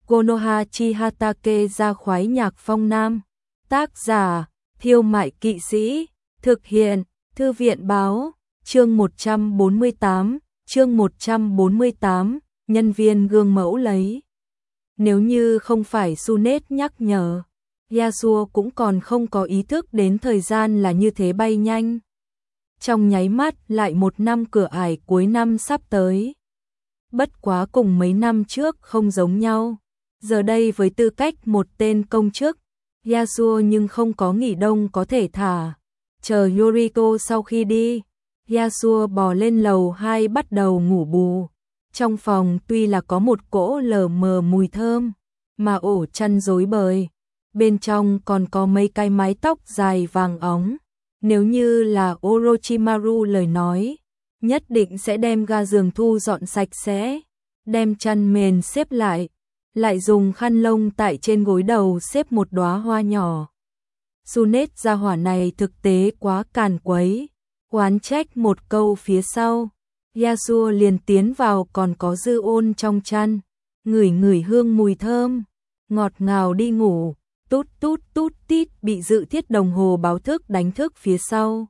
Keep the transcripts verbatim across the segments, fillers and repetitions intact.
Konoha Chihatake ra khoái nhạc phong nam. Tác giả, Thiêu Mại Kỵ Sĩ. Thực hiện, Thư viện báo. Chương một trăm bốn mươi tám, chương một trăm bốn mươi tám, nhân viên gương mẫu lấy. Nếu như không phải Sunet nhắc nhở, Yasuo cũng còn không có ý thức đến thời gian là như thế bay nhanh. Trong nháy mắt lại một năm cửa ải cuối năm sắp tới. Bất quá cùng mấy năm trước không giống nhau. Giờ đây với tư cách một tên công chức, Yasuo nhưng không có nghỉ đông có thể thả. Chờ Yoriko sau khi đi, Yasuo bò lên lầu hai bắt đầu ngủ bù. Trong phòng tuy là có một cỗ lờ mờ mùi thơm, mà ổ chăn rối bời. Bên trong còn có mấy cái mái tóc dài vàng óng. Nếu như là Orochimaru lời nói, nhất định sẽ đem ga giường thu dọn sạch sẽ, đem chăn mền xếp lại, lại dùng khăn lông tại trên gối đầu xếp một đóa hoa nhỏ. Sunet gia hỏa này thực tế quá càn quấy, oán trách một câu phía sau. Yasuo liền tiến vào còn có dư ôn trong chăn, ngửi ngửi hương mùi thơm, ngọt ngào đi ngủ. Tút tút tút tít bị dự thiết đồng hồ báo thức đánh thức phía sau.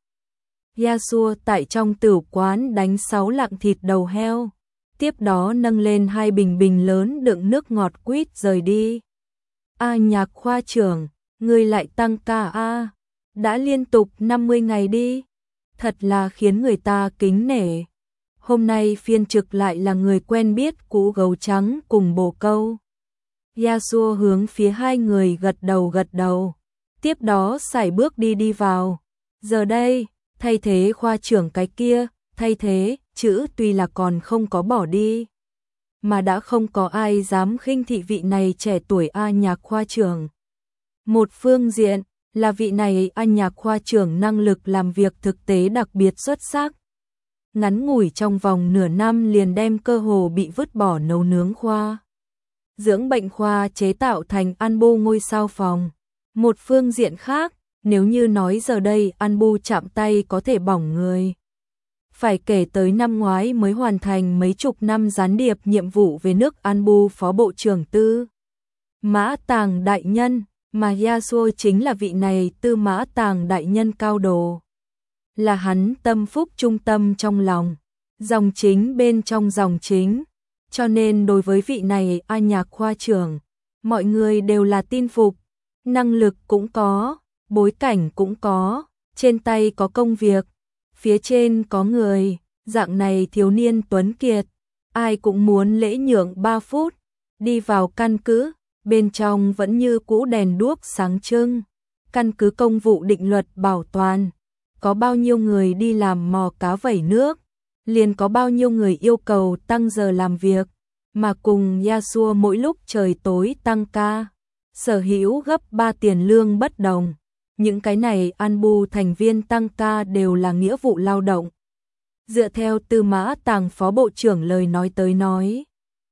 Yasuo tại trong tửu quán đánh sáu lạng thịt đầu heo, tiếp đó nâng lên hai bình bình lớn đựng nước ngọt quýt rời đi. A Nhạc khoa trưởng, người lại tăng ca a, đã liên tục năm mươi ngày đi, thật là khiến người ta kính nể. Hôm nay phiên trực lại là người quen biết cũ gấu trắng cùng bồ câu. Yasuo hướng phía hai người gật đầu gật đầu, tiếp đó sải bước đi đi vào. Giờ đây, thay thế khoa trưởng cái kia, thay thế, chữ tuy là còn không có bỏ đi, mà đã không có ai dám khinh thị vị này trẻ tuổi A Nhạc khoa trưởng. Một phương diện là vị này A Nhạc khoa trưởng năng lực làm việc thực tế đặc biệt xuất sắc. Ngắn ngủi trong vòng nửa năm liền đem cơ hồ bị vứt bỏ nấu nướng khoa dưỡng bệnh khoa chế tạo thành Anbu ngôi sao phòng. Một phương diện khác, nếu như nói giờ đây Anbu chạm tay có thể bỏng người, phải kể tới năm ngoái mới hoàn thành mấy chục năm gián điệp nhiệm vụ về nước Anbu phó bộ trưởng Tư Mã Tàng đại nhân, mà Yasuo chính là vị này Tư Mã Tàng đại nhân cao đồ. Là hắn tâm phúc trung tâm trong lòng, dòng chính bên trong dòng chính. Cho nên đối với vị này A Nhạc khoa trưởng, mọi người đều là tin phục, năng lực cũng có, bối cảnh cũng có, trên tay có công việc, phía trên có người, dạng này thiếu niên tuấn kiệt, ai cũng muốn lễ nhượng ba phút, đi vào căn cứ, bên trong vẫn như cũ đèn đuốc sáng trưng, căn cứ công vụ định luật bảo toàn, có bao nhiêu người đi làm mò cá vẩy nước, liền có bao nhiêu người yêu cầu tăng giờ làm việc, mà cùng Yasuo mỗi lúc trời tối tăng ca, sở hữu gấp ba tiền lương bất đồng. Những cái này Anbu thành viên tăng ca đều là nghĩa vụ lao động. Dựa theo Tư Mã Tàng phó bộ trưởng lời nói tới nói,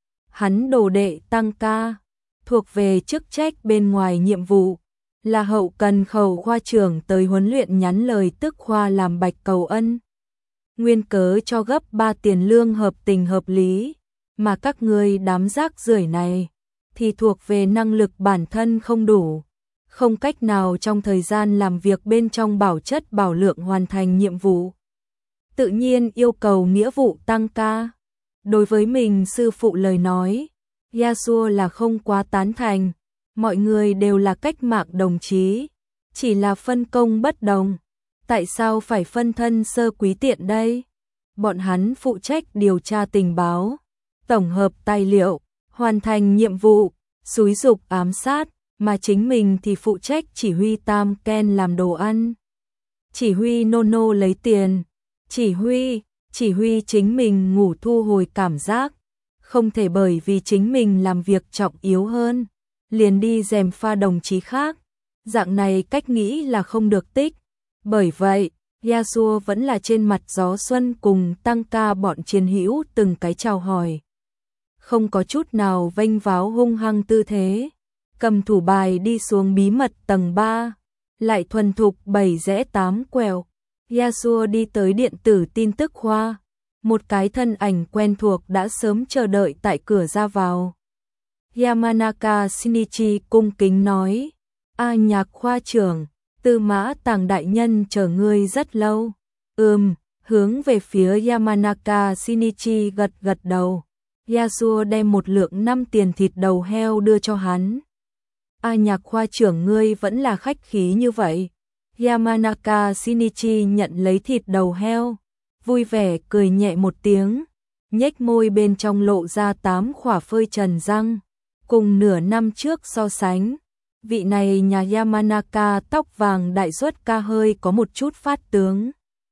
hắn đồ đệ tăng ca, thuộc về chức trách bên ngoài nhiệm vụ, là hậu cần khẩu khoa trưởng tới huấn luyện nhắn lời tức khoa làm bạch cầu ân. Nguyên cớ cho gấp ba tiền lương hợp tình hợp lý, mà các ngươi đám rác rưởi này thì thuộc về năng lực bản thân không đủ, không cách nào trong thời gian làm việc bên trong bảo chất bảo lượng hoàn thành nhiệm vụ. Tự nhiên yêu cầu nghĩa vụ tăng ca. Đối với mình sư phụ lời nói, Yasuo là không quá tán thành, mọi người đều là cách mạng đồng chí, chỉ là phân công bất đồng. Tại sao phải phân thân sơ quý tiện đây? Bọn hắn phụ trách điều tra tình báo, tổng hợp tài liệu, hoàn thành nhiệm vụ, xúi dục ám sát, mà chính mình thì phụ trách chỉ huy Tam Ken làm đồ ăn. Chỉ huy Nono lấy tiền, chỉ huy, chỉ huy chính mình ngủ thu hồi cảm giác, không thể bởi vì chính mình làm việc trọng yếu hơn, liền đi gièm pha đồng chí khác, dạng này cách nghĩ là không được tích. Bởi vậy, Yasuo vẫn là trên mặt gió xuân cùng tăng ca bọn chiến hữu từng cái chào hỏi. Không có chút nào vênh váo hung hăng tư thế, cầm thủ bài đi xuống bí mật tầng ba, lại thuần thục bảy rẽ tám quẹo. Yasuo đi tới điện tử tin tức khoa, một cái thân ảnh quen thuộc đã sớm chờ đợi tại cửa ra vào. Yamanaka Shinichi cung kính nói, A Nhạc khoa trưởng, Tư Mã Tàng đại nhân chờ ngươi rất lâu. Ừm, hướng về phía Yamanaka Shinichi gật gật đầu. Yasuo đem một lượng năm tiền thịt đầu heo đưa cho hắn. A Nhạc khoa trưởng ngươi vẫn là khách khí như vậy. Yamanaka Shinichi nhận lấy thịt đầu heo, vui vẻ cười nhẹ một tiếng, nhếch môi bên trong lộ ra tám khỏa phơi trần răng. Cùng nửa năm trước so sánh, vị này nhà Yamanaka tóc vàng đại xuất ca hơi có một chút phát tướng.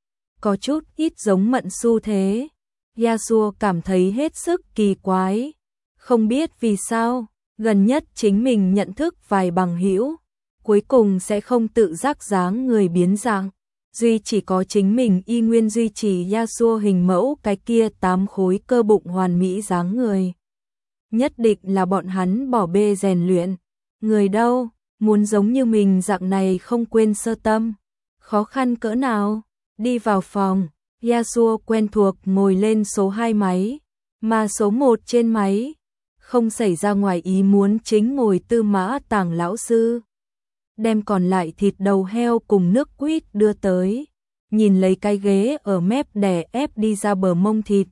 Có chút ít giống Mận Xu thế. Yasuo cảm thấy hết sức kỳ quái. Không biết vì sao, gần nhất chính mình nhận thức vài bằng hữu, cuối cùng sẽ không tự giác dáng người biến dạng. Duy chỉ có chính mình y nguyên duy trì Yasuo hình mẫu cái kia tám khối cơ bụng hoàn mỹ dáng người. Nhất định là bọn hắn bỏ bê rèn luyện. Người đâu, muốn giống như mình dạng này không quên sơ tâm. Khó khăn cỡ nào, đi vào phòng, Yasuo quen thuộc ngồi lên số hai máy, mà số một trên máy, không xảy ra ngoài ý muốn chính ngồi Tư Mã Tàng lão sư. Đem còn lại thịt đầu heo cùng nước quýt đưa tới, nhìn lấy cái ghế ở mép đè ép đi ra bờ mông thịt.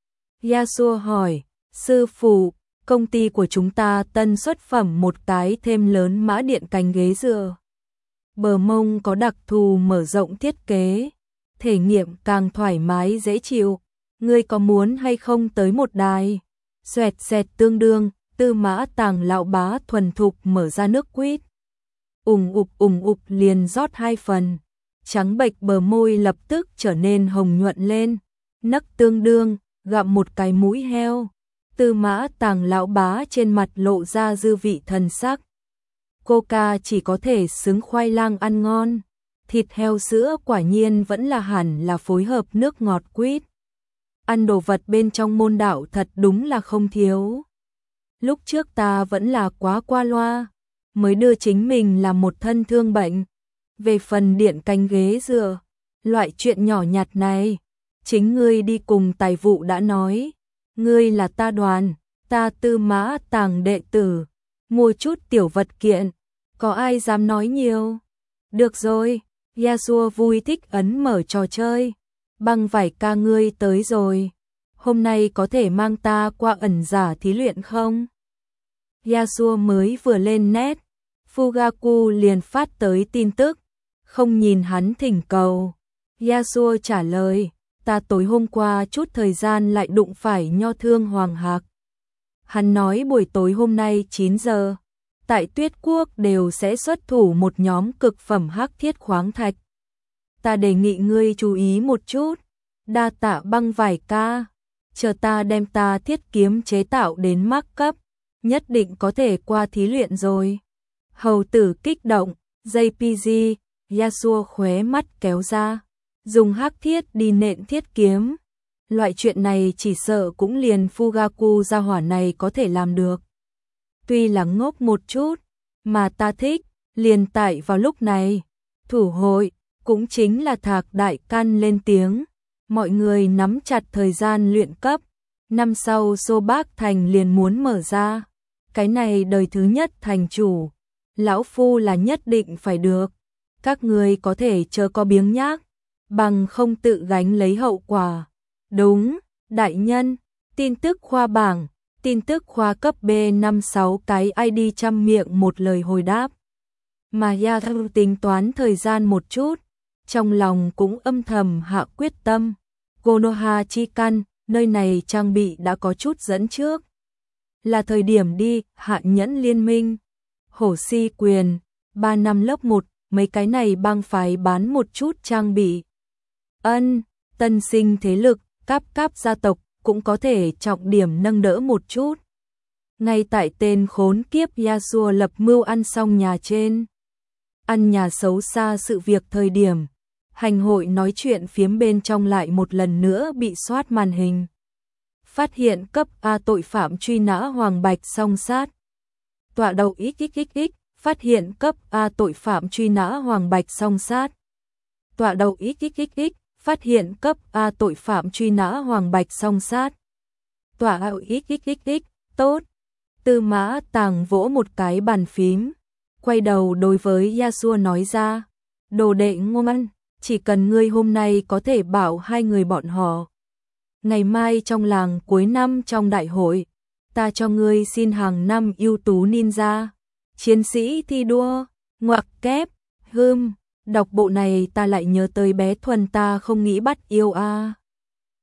Yasuo hỏi, sư phụ, công ty của chúng ta tân xuất phẩm một cái thêm lớn mã điện cánh ghế dựa. Bờ mông có đặc thù mở rộng thiết kế, thể nghiệm càng thoải mái dễ chịu. Ngươi có muốn hay không tới một đài? Xoẹt xẹt tương đương, Tư Mã Tàng lão bá thuần thục mở ra nước quýt. Ùng ục ùng ục liền rót hai phần. Trắng bệch bờ môi lập tức trở nên hồng nhuận lên. Nấc tương đương, gặm một cái mũi heo. Tư Mã Tàng lão bá trên mặt lộ ra dư vị thần sắc. Coca chỉ có thể xứng khoai lang ăn ngon. Thịt heo sữa quả nhiên vẫn là hẳn là phối hợp nước ngọt quýt. Ăn đồ vật bên trong môn đạo thật đúng là không thiếu. Lúc trước ta vẫn là quá qua loa, mới đưa chính mình làm một thân thương bệnh. Về phần điện cánh ghế dựa, loại chuyện nhỏ nhặt này, chính ngươi đi cùng tài vụ đã nói. Ngươi là ta đoàn, ta Tư Mã Tàng đệ tử, mua chút tiểu vật kiện, có ai dám nói nhiều. Được rồi, Yasuo vui thích ấn mở trò chơi. Băng vải ca ngươi tới rồi, hôm nay có thể mang ta qua ẩn giả thí luyện không? Yasuo mới vừa lên nét, Fugaku liền phát tới tin tức, không nhìn hắn thỉnh cầu. Yasuo trả lời, ta tối hôm qua chút thời gian lại đụng phải Nho Thương Hoàng Hạc. Hắn nói buổi tối hôm nay chín giờ, tại Tuyết Quốc đều sẽ xuất thủ một nhóm cực phẩm hắc thiết khoáng thạch. Ta đề nghị ngươi chú ý một chút, đa tạ băng vải ca, chờ ta đem ta thiết kiếm chế tạo đến mắc cấp, nhất định có thể qua thí luyện rồi. Hầu tử kích động, gi pê giê, Yasuo khóe mắt kéo ra, dùng hắc thiết đi nện thiết kiếm. Loại chuyện này chỉ sợ cũng liền Fugaku gia hỏa này có thể làm được. Tuy là ngốc một chút, mà ta thích, liền tại vào lúc này, thủ hội, cũng chính là Thạc Đại Căn lên tiếng. Mọi người nắm chặt thời gian luyện cấp, năm sau Xô Bác Thành liền muốn mở ra. Cái này đời thứ nhất thành chủ, lão phu là nhất định phải được. Các người có thể chờ có biếng nhác, bằng không tự gánh lấy hậu quả. Đúng, đại nhân, tin tức khoa bảng, tin tức khoa cấp B năm sáu cái i đê trăm miệng một lời hồi đáp. Mà Yasuo tính toán thời gian một chút, trong lòng cũng âm thầm hạ quyết tâm. Konoha chi căn, nơi này trang bị đã có chút dẫn trước. Là thời điểm đi, Hạ Nhẫn Liên Minh, Hổ Si Quyền, ba năm lớp một, mấy cái này bang phái bán một chút trang bị. Ân, tân sinh thế lực, cáp cáp gia tộc, cũng có thể trọng điểm nâng đỡ một chút. Ngay tại tên khốn kiếp Yasuo lập mưu ăn xong nhà trên. Ăn nhà xấu xa sự việc thời điểm. Hành hội nói chuyện phiếm bên trong lại một lần nữa bị soát màn hình. Phát hiện cấp A tội phạm truy nã Hoàng Bạch song sát. Tọa đầu xxxx, phát hiện cấp A tội phạm truy nã Hoàng Bạch song sát. Tọa đầu xxxx, phát hiện cấp A tội phạm truy nã Hoàng Bạch song sát. Tọa đầu xxxx, tốt. Tư Mã Tàng vỗ một cái bàn phím, quay đầu đối với Yasuo nói ra, đồ đệ ngoan, chỉ cần ngươi hôm nay có thể bảo hai người bọn họ. Ngày mai trong làng cuối năm trong đại hội, ta cho ngươi xin hàng năm ưu tú ninja, chiến sĩ thi đua, ngoặc kép, hưm, đọc bộ này ta lại nhớ tới bé Thuần ta không nghĩ bắt yêu a.